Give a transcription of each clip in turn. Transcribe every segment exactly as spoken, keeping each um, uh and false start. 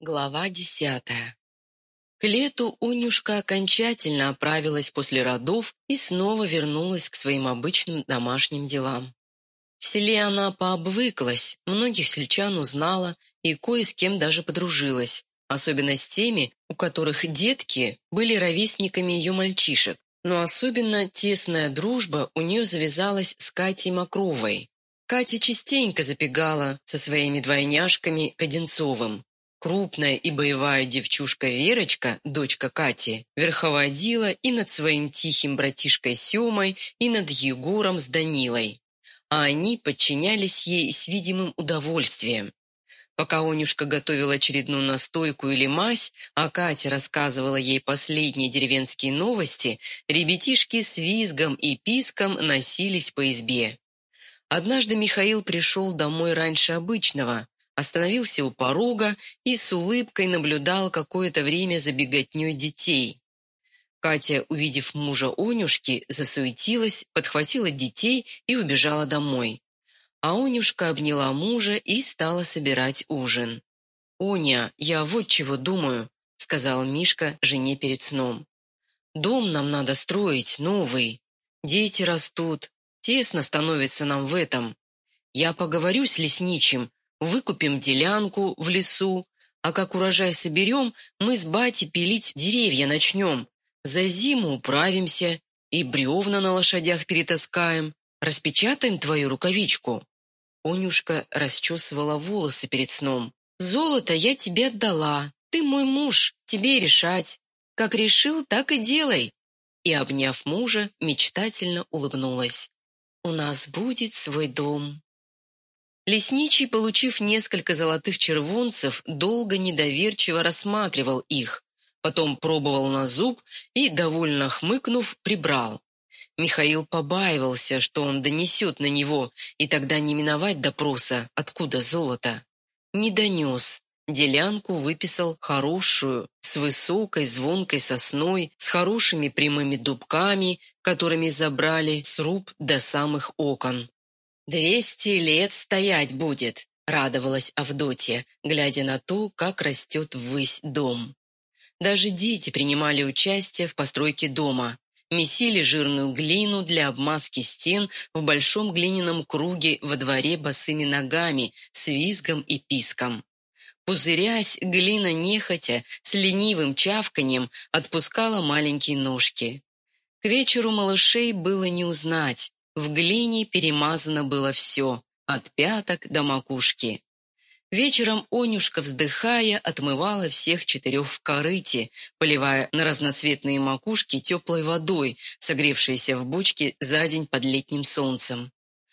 Глава десятая. К лету Унюшка окончательно оправилась после родов и снова вернулась к своим обычным домашним делам. В селе она пообвыклась, многих сельчан узнала и кое с кем даже подружилась, особенно с теми, у которых детки были ровесниками ее мальчишек, но особенно тесная дружба у нее завязалась с Катей Мокровой. Катя частенько забегала со своими двойняшками к Одинцовым. Крупная и боевая девчушка Верочка, дочка Кати, верховодила и над своим тихим братишкой Семой, и над Егором с Данилой. А они подчинялись ей с видимым удовольствием. Пока Онюшка готовила очередную настойку или мазь, а Катя рассказывала ей последние деревенские новости, ребятишки с визгом и писком носились по избе. Однажды Михаил пришел домой раньше обычного, остановился у порога и с улыбкой наблюдал какое-то время за беготней детей. Катя, увидев мужа Онюшки, засуетилась, подхватила детей и убежала домой. А Онюшка обняла мужа и стала собирать ужин. «Оня, я вот чего думаю», — сказал Мишка жене перед сном. «Дом нам надо строить новый. Дети растут, тесно становится нам в этом. Я поговорю с лесничим, выкупим делянку в лесу, а как урожай соберем, мы с батей пилить деревья начнем. За зиму управимся и бревна на лошадях перетаскаем. Распечатаем твою рукавичку». Онюшка расчесывала волосы перед сном. «Золото я тебе отдала, ты мой муж, тебе и решать. Как решил, так и делай». И, обняв мужа, мечтательно улыбнулась. «У нас будет свой дом». Лесничий, получив несколько золотых червонцев, долго недоверчиво рассматривал их, потом пробовал на зуб и, довольно хмыкнув, прибрал. Михаил побаивался, что он донесет на него, и тогда не миновать допроса, откуда золото. Не донес. Делянку выписал хорошую, с высокой звонкой сосной, с хорошими прямыми дубками, которыми забрали сруб до самых окон. «Двести лет стоять будет», — радовалась Авдотья, глядя на то, как растет ввысь дом. Даже дети принимали участие в постройке дома, месили жирную глину для обмазки стен в большом глиняном круге во дворе босыми ногами, с визгом и писком. Пузырясь, глина нехотя, с ленивым чавканьем отпускала маленькие ножки. К вечеру малышей было не узнать. В глине перемазано было все, от пяток до макушки. Вечером Онюшка, вздыхая, отмывала всех четырех в корыте, поливая на разноцветные макушки теплой водой, согревшейся в бочке за день под летним солнцем.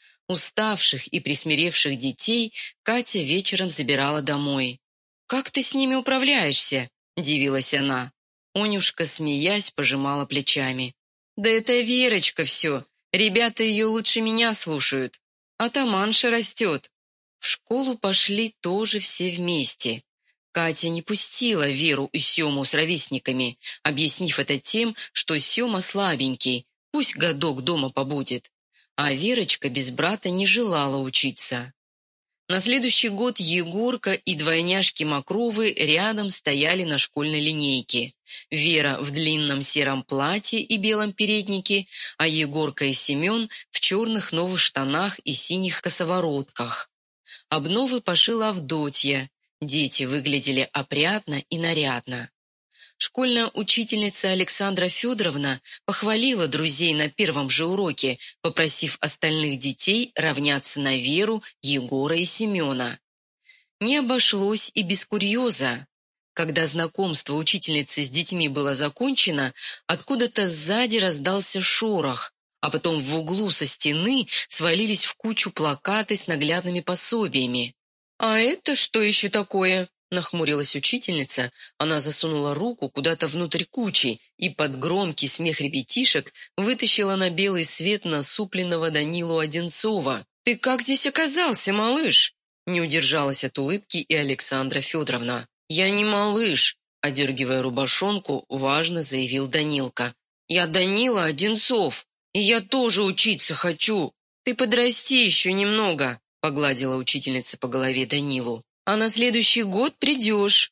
Уставших и присмиревших детей Катя вечером забирала домой. «Как ты с ними управляешься?» – дивилась она. Онюшка, смеясь, пожимала плечами. «Да это Верочка все. Ребята ее лучше меня слушают. Атаманша растет». В школу пошли тоже все вместе. Катя не пустила Веру и Сему с ровесниками, объяснив это тем, что Сема слабенький, пусть годок дома побудет. А Верочка без брата не желала учиться. На следующий год Егорка и двойняшки Мокровы рядом стояли на школьной линейке. Вера в длинном сером платье и белом переднике, а Егорка и Семен в черных новых штанах и синих косоворотках. Обновы пошила Авдотья. Дети выглядели опрятно и нарядно. Школьная учительница Александра Федоровна похвалила друзей на первом же уроке, попросив остальных детей равняться на Веру, Егора и Семена. Не обошлось и без курьеза. Когда знакомство учительницы с детьми было закончено, откуда-то сзади раздался шорох, а потом в углу со стены свалились в кучу плакаты с наглядными пособиями. «А это что еще такое?» — нахмурилась учительница. Она засунула руку куда-то внутрь кучи и под громкий смех ребятишек вытащила на белый свет насупленного Данилу Одинцова. «Ты как здесь оказался, малыш?» Не удержалась от улыбки и Александра Федоровна. «Я не малыш», — одергивая рубашонку, важно заявил Данилка. «Я Данила Одинцов, и я тоже учиться хочу. Ты подрасти еще немного», — погладила учительница по голове Данилу. «А на следующий год придешь».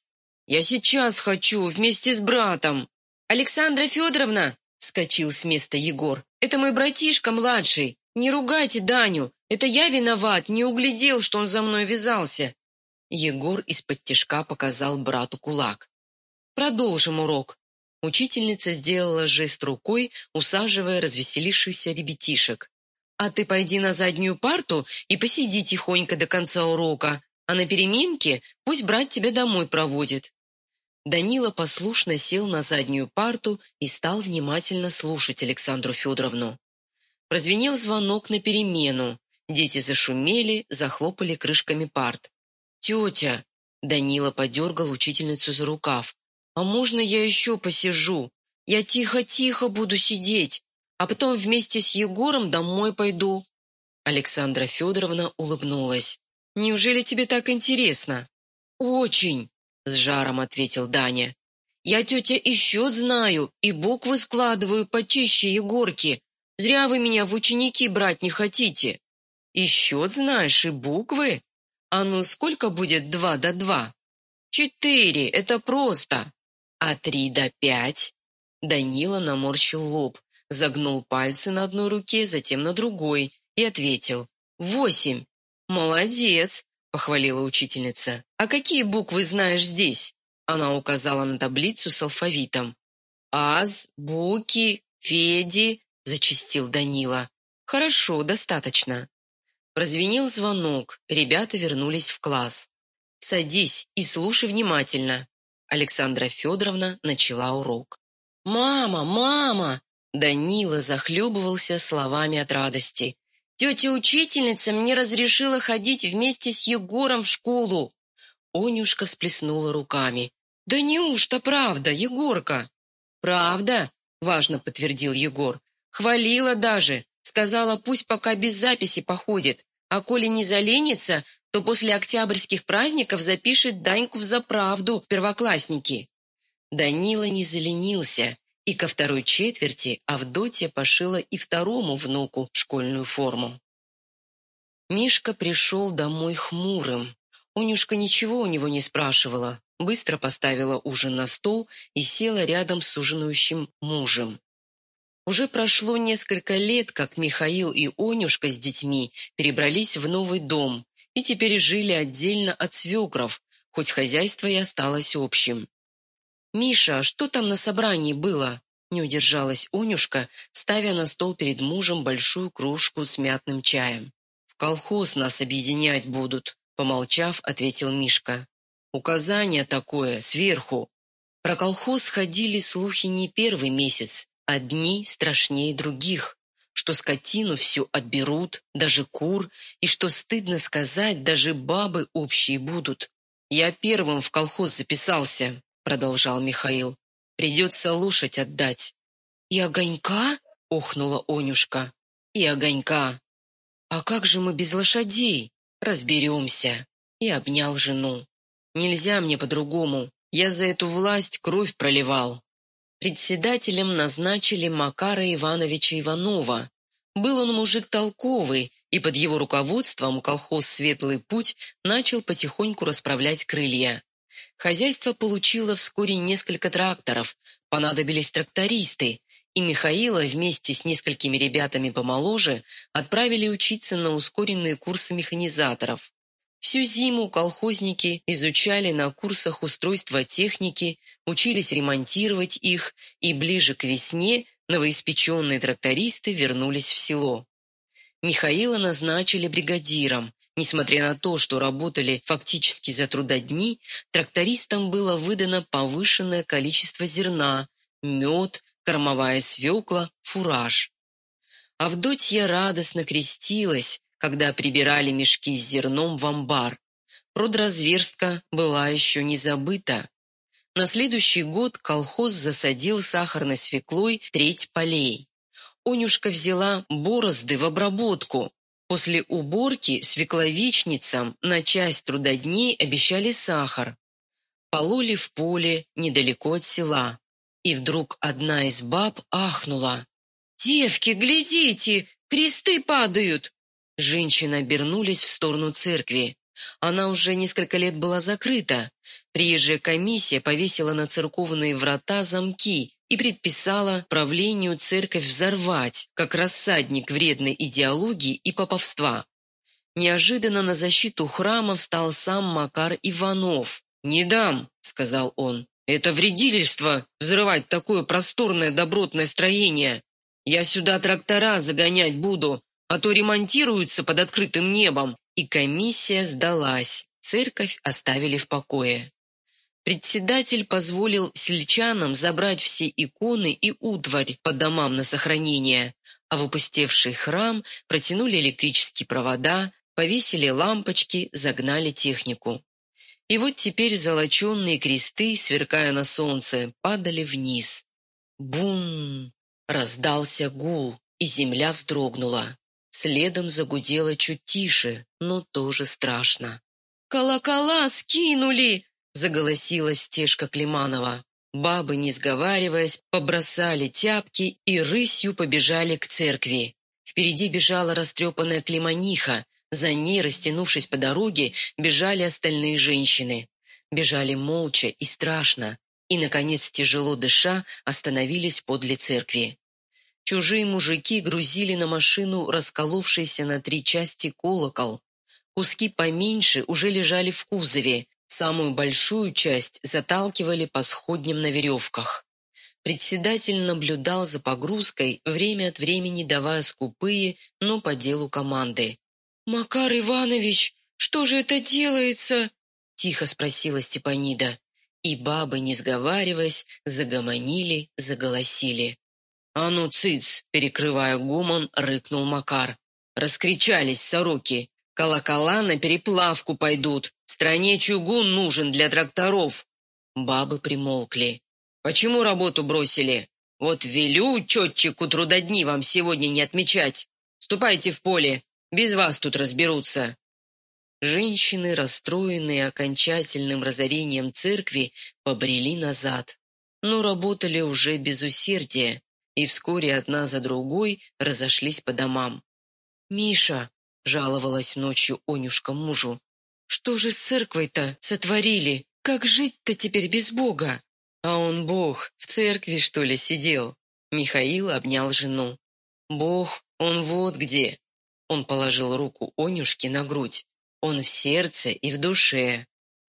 «Я сейчас хочу, вместе с братом!» «Александра Федоровна!» — вскочил с места Егор. «Это мой братишка младший! Не ругайте Даню! Это я виноват, не углядел, что он за мной вязался!» Егор из-под тишка показал брату кулак. «Продолжим урок!» Учительница сделала жест рукой, усаживая развеселившихся ребятишек. «А ты пойди на заднюю парту и посиди тихонько до конца урока, а на переменке пусть брат тебя домой проводит». Данила послушно сел на заднюю парту и стал внимательно слушать Александру Федоровну. Прозвенел звонок на перемену. Дети зашумели, захлопали крышками парт. «Тетя!» — Данила подергал учительницу за рукав. «А можно я еще посижу? Я тихо-тихо буду сидеть, а потом вместе с Егором домой пойду». Александра Федоровна улыбнулась. «Неужели тебе так интересно?» «Очень!» — с жаром ответил Даня. «Я, тетя, и счет знаю, и буквы складываю почище Егорки. Зря вы меня в ученики брать не хотите». «И счет знаешь, и буквы? А ну сколько будет два до два?» «Четыре, это просто». «А три до пять?» Данила наморщил лоб, загнул пальцы на одной руке, затем на другой и ответил. «Восемь». «Молодец», — похвалила учительница. «А какие буквы знаешь здесь?» Она указала на таблицу с алфавитом. «Аз, буки, феди», — зачастил Данила. «Хорошо, достаточно». Прозвенел звонок, ребята вернулись в класс. «Садись и слушай внимательно». Александра Федоровна начала урок. «Мама, мама!» Данила захлебывался словами от радости. «Тетя-учительница мне разрешила ходить вместе с Егором в школу!» Онюшка всплеснула руками. «Да неужто правда, Егорка?» «Правда?» — важно подтвердил Егор. «Хвалила даже, сказала, пусть пока без записи походит, а коли не заленится, то после октябрьских праздников запишет Даньку в заправду первоклассники». Данила не заленился, и ко второй четверти Авдотья пошила и второму внуку школьную форму. Мишка пришел домой хмурым. Онюшка ничего у него не спрашивала, быстро поставила ужин на стол и села рядом с ужинающим мужем. Уже прошло несколько лет, как Михаил и Онюшка с детьми перебрались в новый дом и теперь жили отдельно от свекров, хоть хозяйство и осталось общим. «Миша, что там на собрании было?» — не удержалась Онюшка, ставя на стол перед мужем большую кружку с мятным чаем. «В колхоз нас объединять будут», — помолчав, ответил Мишка. «Указание такое, сверху». Про колхоз ходили слухи не первый месяц, одни страшнее других, что скотину всю отберут, даже кур, и что, стыдно сказать, даже бабы общие будут. «Я первым в колхоз записался», — продолжал Михаил. «Придется лошадь отдать». «И огонька?» — охнула Онюшка. «И огонька». «А как же мы без лошадей?» «Разберемся». И обнял жену. «Нельзя мне по-другому. Я за эту власть кровь проливал». Председателем назначили Макара Ивановича Иванова. Был он мужик толковый, и под его руководством колхоз «Светлый путь» начал потихоньку расправлять крылья. Хозяйство получило вскоре несколько тракторов, понадобились трактористы, и Михаила вместе с несколькими ребятами помоложе отправили учиться на ускоренные курсы механизаторов. Всю зиму колхозники изучали на курсах устройства техники, учились ремонтировать их, и ближе к весне новоиспеченные трактористы вернулись в село. Михаила назначили бригадиром. Несмотря на то, что работали фактически за трудодни, трактористам было выдано повышенное количество зерна, мед, кормовая свекла, фураж. Авдотья радостно крестилась, когда прибирали мешки с зерном в амбар. Продразверстка была еще не забыта. На следующий год колхоз засадил сахарной свеклой треть полей. Онюшка взяла борозды в обработку. После уборки свекловичницам на часть трудодней обещали сахар. Пололи в поле недалеко от села. И вдруг одна из баб ахнула. «Девки, глядите, кресты падают!» Женщины обернулись в сторону церкви. Она уже несколько лет была закрыта. Приезжая комиссия повесила на церковные врата замки и предписала правлению церковь взорвать, как рассадник вредной идеологии и поповства. Неожиданно на защиту храма встал сам Макар Иванов. «Не дам», — сказал он, — «это вредительство взрывать такое просторное добротное строение. Я сюда трактора загонять буду, а то ремонтируются под открытым небом». И комиссия сдалась, церковь оставили в покое. Председатель позволил сельчанам забрать все иконы и утварь по домам на сохранение, а в опустевший храм протянули электрические провода, повесили лампочки, загнали технику. И вот теперь золоченые кресты, сверкая на солнце, падали вниз. Бум! Раздался гул, и земля вздрогнула. Следом загудело чуть тише, но тоже страшно. «Колокола скинули!» — заголосила Стежка Климанова. Бабы, не сговариваясь, побросали тяпки и рысью побежали к церкви. Впереди бежала растрепанная Климаниха, за ней, растянувшись по дороге, бежали остальные женщины. Бежали молча и страшно, и, наконец, тяжело дыша, остановились подле церкви. Чужие мужики грузили на машину расколовшийся на три части колокол. Куски поменьше уже лежали в кузове, самую большую часть заталкивали по сходням на веревках. Председатель наблюдал за погрузкой, время от времени давая скупые, но по делу команды. «Макар Иванович, что же это делается?» — тихо спросила Степанида. И бабы, не сговариваясь, загомонили, заголосили. «А ну, цыц!» — перекрывая гомон, рыкнул Макар. «Раскричались сороки! Колокола на переплавку пойдут! Стране чугун нужен для тракторов!» Бабы примолкли. «Почему работу бросили? Вот велю четчику трудодни вам сегодня не отмечать! Ступайте в поле, без вас тут разберутся!» Женщины, расстроенные окончательным разорением церкви, побрели назад, но работали уже без усердия, и вскоре одна за другой разошлись по домам. «Миша», — жаловалась ночью Онюшка мужу, — «что же с церквой-то сотворили? Как жить-то теперь без Бога?» «А он, Бог, в церкви, что ли, сидел?» Михаил обнял жену. «Бог, он вот где!» Он положил руку Онюшке на грудь. «Он в сердце и в душе».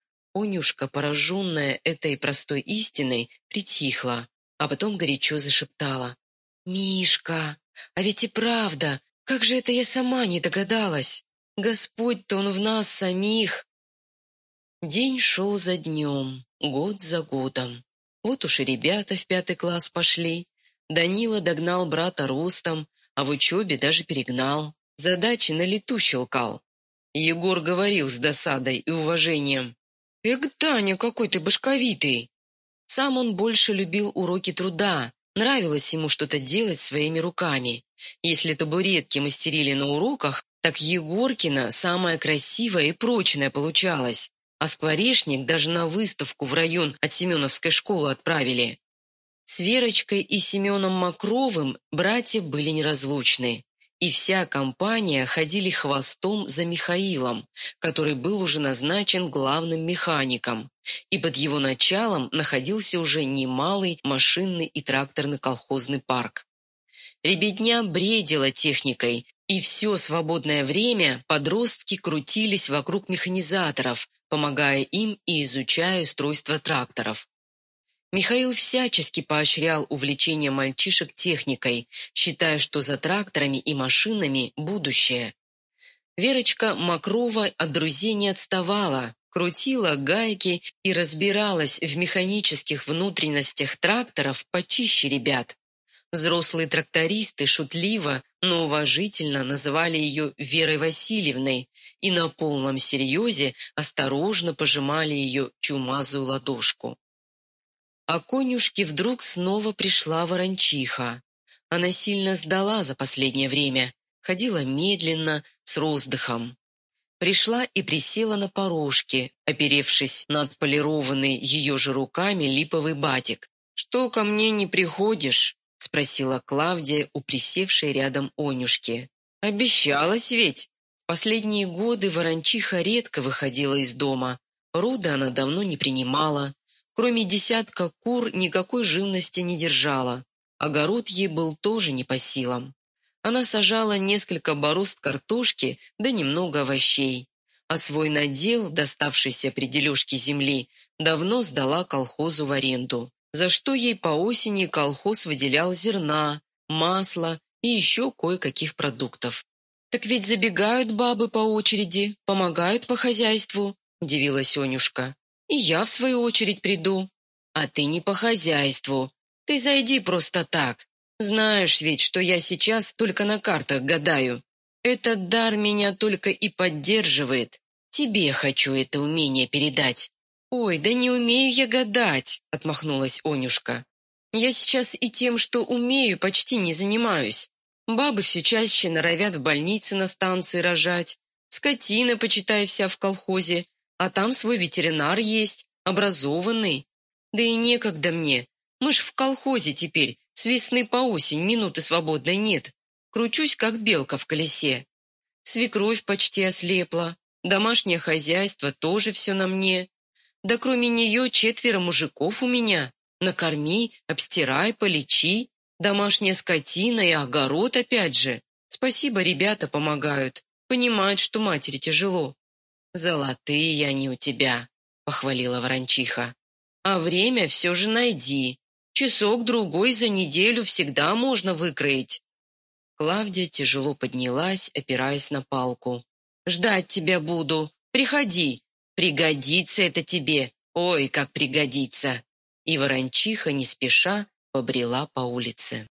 Онюшка, пораженная этой простой истиной, притихла, а потом горячо зашептала. «Мишка, а ведь и правда, как же это я сама не догадалась? Господь-то он в нас самих!» День шел за днем, год за годом. Вот уж и ребята в пятый класс пошли. Данила догнал брата ростом, а в учебе даже перегнал. Задачи на лету щелкал. Егор говорил с досадой и уважением. «Эх, Даня, какой ты башковитый!» Сам он больше любил уроки труда, нравилось ему что-то делать своими руками. Если табуретки мастерили на уроках, так Егоркина самая красивая и прочная получалась, а скворечник даже на выставку в район от Семеновской школы отправили. С Верочкой и Семеном Мокровым братья были неразлучны, и вся компания ходили хвостом за Михаилом, который был уже назначен главным механиком, и под его началом находился уже немалый машинный и тракторный колхозный парк. Ребятня бредила техникой, и все свободное время подростки крутились вокруг механизаторов, помогая им и изучая устройство тракторов. Михаил всячески поощрял увлечение мальчишек техникой, считая, что за тракторами и машинами будущее. Верочка Мокрова от друзей не отставала, крутила гайки и разбиралась в механических внутренностях тракторов почище ребят. Взрослые трактористы шутливо, но уважительно называли ее Верой Васильевной и на полном серьезе осторожно пожимали ее чумазую ладошку. А конюшке вдруг снова пришла ворончиха. Она сильно сдала за последнее время, ходила медленно, с роздыхом. Пришла и присела на порожке, оперевшись на отполированный ее же руками липовый батик. «Что ко мне не приходишь?» — спросила Клавдия у присевшей рядом Онюшки. «Обещалась ведь?» Последние годы Ворончиха редко выходила из дома. Роды она давно не принимала. Кроме десятка кур никакой живности не держала. Огород ей был тоже не по силам. Она сажала несколько борозд картошки да немного овощей. А свой надел, доставшийся при дележке земли, давно сдала колхозу в аренду, за что ей по осени колхоз выделял зерна, масла и еще кое-каких продуктов. «Так ведь забегают бабы по очереди, помогают по хозяйству», – удивилась Онюшка. «И я, в свою очередь, приду». «А ты не по хозяйству. Ты зайди просто так. Знаешь ведь, что я сейчас только на картах гадаю. Этот дар меня только и поддерживает. Тебе хочу это умение передать». «Ой, да не умею я гадать», – отмахнулась Онюшка. «Я сейчас и тем, что умею, почти не занимаюсь. Бабы все чаще норовят в больнице на станции рожать. Скотина, почитай, вся в колхозе. А там свой ветеринар есть, образованный. Да и некогда мне. Мы ж в колхозе теперь, с весны по осень, минуты свободной нет. Кручусь, как белка в колесе. Свекровь почти ослепла. Домашнее хозяйство тоже все на мне. Да кроме нее четверо мужиков у меня. Накорми, обстирай, полечи. Домашняя скотина и огород опять же. Спасибо, ребята помогают. Понимают, что матери тяжело». «Золотые они у тебя», — похвалила Ворончиха. «А время все же найди. Часок-другой за неделю всегда можно выкроить». Клавдия тяжело поднялась, опираясь на палку. «Ждать тебя буду. Приходи. Пригодится это тебе. Ой, как пригодится». И Ворончиха не спеша побрела по улице.